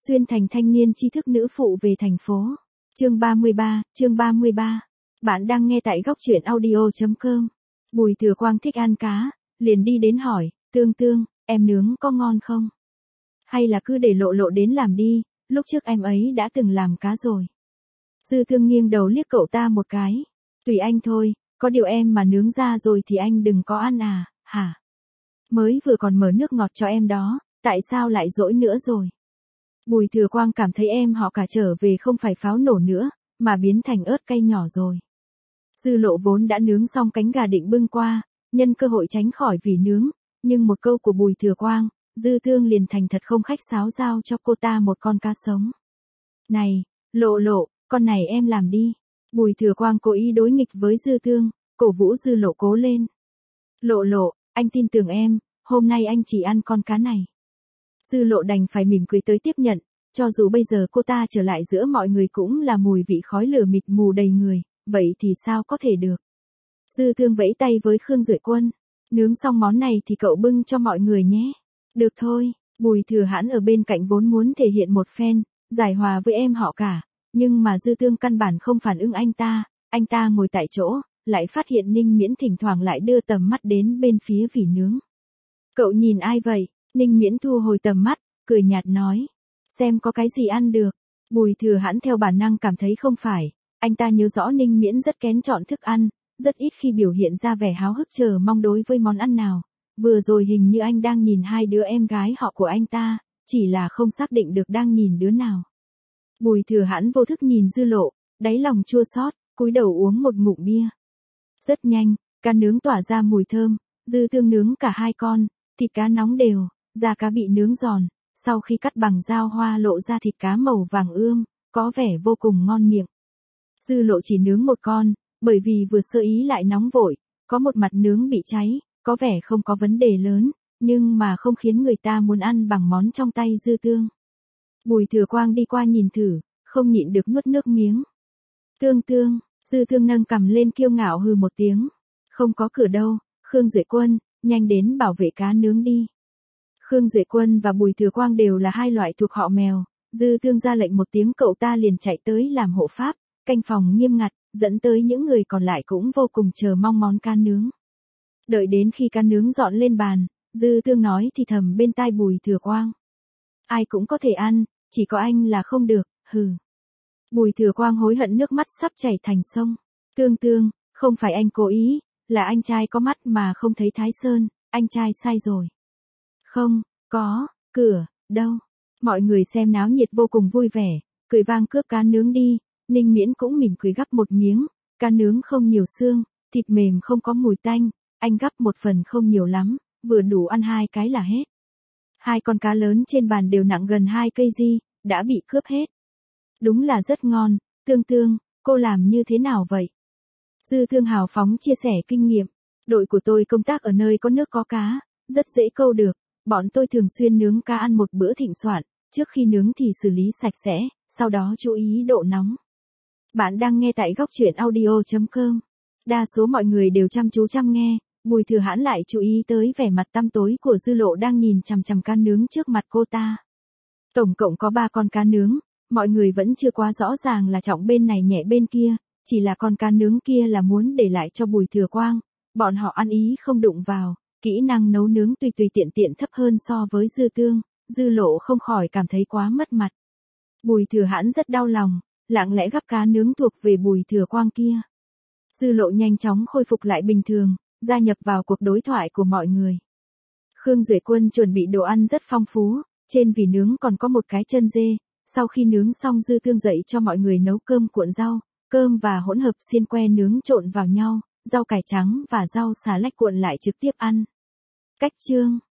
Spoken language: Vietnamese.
Xuyên thành thanh niên tri thức nữ phụ về thành phố. Chương 33. Bạn đang nghe tại góc truyện audio.com. Bùi Thừa Quang thích ăn cá, liền đi đến hỏi, Tương, em nướng có ngon không? Hay là cứ để Lộ đến làm đi, lúc trước em ấy đã từng làm cá rồi. Dư Tương nghiêng đầu liếc cậu ta một cái. Tùy anh thôi, có điều em mà nướng ra rồi thì anh đừng có ăn à, hả? Mới vừa còn mở nước ngọt cho em đó, tại sao lại dỗi nữa rồi? Bùi Thừa Quang cảm thấy em họ cả trở về không phải pháo nổ nữa, mà biến thành ớt cay nhỏ rồi. Dư Lộ vốn đã nướng xong cánh gà định bưng qua, nhân cơ hội tránh khỏi vì nướng, nhưng một câu của Bùi Thừa Quang, Dư Tương liền thành thật không khách sáo giao cho cô ta một con cá sống. Này, Lộ, con này em làm đi. Bùi Thừa Quang cố ý đối nghịch với Dư Tương, cổ vũ Dư Lộ cố lên. Lộ, anh tin tưởng em, hôm nay anh chỉ ăn con cá này. Dư Lộ đành phải mỉm cười tới tiếp nhận, cho dù bây giờ cô ta trở lại giữa mọi người cũng là mùi vị khói lửa mịt mù đầy người, vậy thì sao có thể được. Dư Tương vẫy tay với Khương Duệ Quân, nướng xong món này thì cậu bưng cho mọi người nhé. Được thôi, Bùi Thừa Hãn ở bên cạnh vốn muốn thể hiện một phen, giải hòa với em họ cả, nhưng mà Dư Tương căn bản không phản ứng anh ta ngồi tại chỗ, lại phát hiện Ninh Miễn thỉnh thoảng lại đưa tầm mắt đến bên phía vỉ nướng. Cậu nhìn ai vậy? Ninh Miễn thu hồi tầm mắt, cười nhạt nói. Xem có cái gì ăn được. Bùi Thừa Hãn theo bản năng cảm thấy không phải. Anh ta nhớ rõ Ninh Miễn rất kén chọn thức ăn, rất ít khi biểu hiện ra vẻ háo hức chờ mong đối với món ăn nào. Vừa rồi hình như anh đang nhìn hai đứa em gái họ của anh ta, chỉ là không xác định được đang nhìn đứa nào. Bùi Thừa Hãn vô thức nhìn Dư Lộ, đáy lòng chua xót, cúi đầu uống một ngụm bia. Rất nhanh, cá nướng tỏa ra mùi thơm, Dư Tương nướng cả hai con, thịt cá nóng đều, da cá bị nướng giòn, sau khi cắt bằng dao hoa lộ ra thịt cá màu vàng ươm, có vẻ vô cùng ngon miệng. Dư Lộ chỉ nướng một con, bởi vì vừa sơ ý lại nóng vội, có một mặt nướng bị cháy, có vẻ không có vấn đề lớn, nhưng mà không khiến người ta muốn ăn bằng món trong tay Dư Tương. Bùi Thừa Quang đi qua nhìn thử, không nhịn được nuốt nước miếng. Tương, Dư Tương nâng cằm lên kiêu ngạo hừ một tiếng. Không có cửa đâu, Khương Duệ Quân, nhanh đến bảo vệ cá nướng đi. Khương Duệ Quân và Bùi Thừa Quang đều là hai loại thuộc họ mèo, Dư Tương ra lệnh một tiếng cậu ta liền chạy tới làm hộ pháp, canh phòng nghiêm ngặt, dẫn tới những người còn lại cũng vô cùng chờ mong món cá nướng. Đợi đến khi cá nướng dọn lên bàn, Dư Tương nói thì thầm bên tai Bùi Thừa Quang. Ai cũng có thể ăn, chỉ có anh là không được, hừ. Bùi Thừa Quang hối hận nước mắt sắp chảy thành sông. Tương, không phải anh cố ý, là anh trai có mắt mà không thấy Thái Sơn, anh trai sai rồi. Không, có, cửa, đâu. Mọi người xem náo nhiệt vô cùng vui vẻ, cười vang cướp cá nướng đi, Ninh Miễn cũng mỉm cười gắp một miếng, cá nướng không nhiều xương, thịt mềm không có mùi tanh, anh gắp một phần không nhiều lắm, vừa đủ ăn hai cái là hết. Hai con cá lớn trên bàn đều nặng gần 2 kg, đã bị cướp hết. Đúng là rất ngon, Tương, cô làm như thế nào vậy? Dư Tương hào phóng chia sẻ kinh nghiệm, đội của tôi công tác ở nơi có nước có cá, rất dễ câu được, bọn tôi thường xuyên nướng cá ăn một bữa thịnh soạn, trước khi nướng thì xử lý sạch sẽ, sau đó chú ý độ nóng. Bạn đang nghe tại góc truyện audio.com. Đa số mọi người đều chăm chú nghe, Bùi Thừa Hãn lại chú ý tới vẻ mặt tăm tối của Dư Lộ đang nhìn chằm chằm cá nướng trước mặt cô ta. Tổng cộng có 3 con cá nướng, mọi người vẫn chưa quá rõ ràng là trọng bên này nhẹ bên kia, chỉ là con cá nướng kia là muốn để lại cho Bùi Thừa Quang, bọn họ ăn ý không đụng vào, kỹ năng nấu nướng tùy tiện thấp hơn so với Dư Tương, Dư Lộ không khỏi cảm thấy quá mất mặt. Bùi Thừa Hãn rất đau lòng, lặng lẽ gắp cá nướng thuộc về Bùi Thừa Quang kia. Dư Lộ nhanh chóng khôi phục lại bình thường, gia nhập vào cuộc đối thoại của mọi người. Khương Duệ Quân chuẩn bị đồ ăn rất phong phú, trên vỉ nướng còn có một cái chân dê, sau khi nướng xong Dư Tương dậy cho mọi người nấu cơm cuộn rau, cơm và hỗn hợp xiên que nướng trộn vào nhau, rau cải trắng và rau xà lách cuộn lại trực tiếp ăn. Cách chương